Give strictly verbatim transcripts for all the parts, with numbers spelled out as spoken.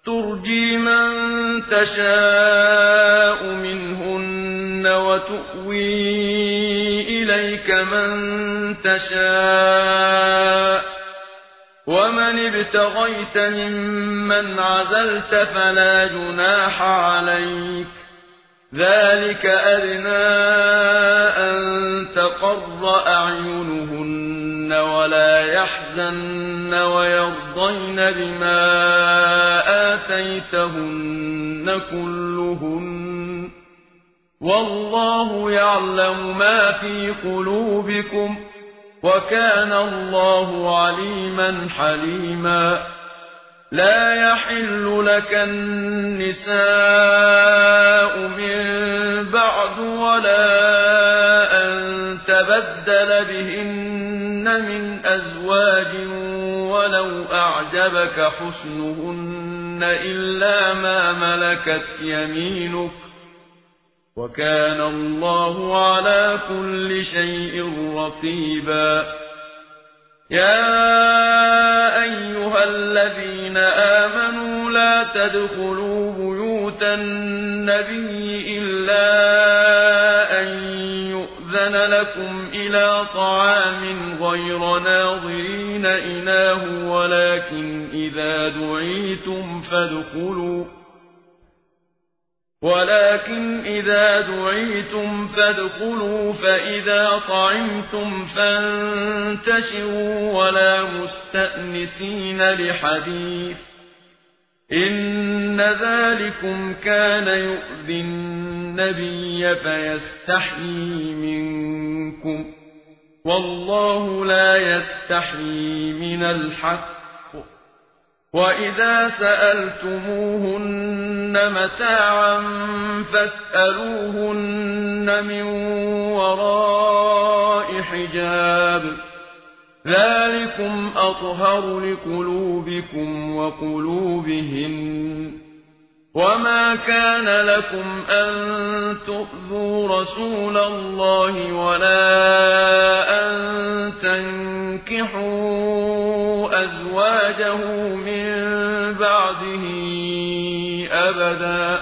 ترجي من تشاء منهن وتؤوي إليك من تشاء ومن ابتغيت ممن عزلت فلا جناح عليك ذلك أدنى أن تقر أعينهن ولا يحزن ويرضين بما آتيتهن كلهن والله يعلم ما في قلوبكم وكان الله عليما حليما لا يحل لك النساء من بعد ولا أن تبدل بهن من أزواج ولو أعجبك حسنهن إلا ما ملكت يمينك وكان الله على كل شيء رقيبا يا أيها الذين آمنوا لا تدخلوا بيوت النبي إلا أن يؤذن لكم إلى طعام غير ناظرين إناه ولكن إذا دعيتم فادخلوا ولكن إذا دعيتم فادخلوا فإذا طعمتم فانتشروا ولا مستأنسين لحديث إن ذلكم كان يؤذي النبي فيستحيي منكم والله لا يستحيي من الحق وإذا سألتموهن متاعا فاسألوهن من وراء حجاب ذلكم أطهر لقلوبكم وقلوبهن وما كان لكم أن تؤذوا رسول الله ولا أن تنكحوا أزواجه من بعده أبدا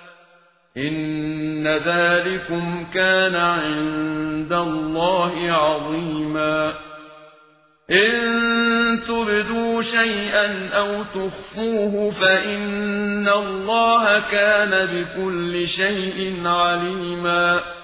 إن ذلكم كان عند الله عظيما إن تبدوا شيئا أو تخفوه فإن الله كان بكل شيء عليما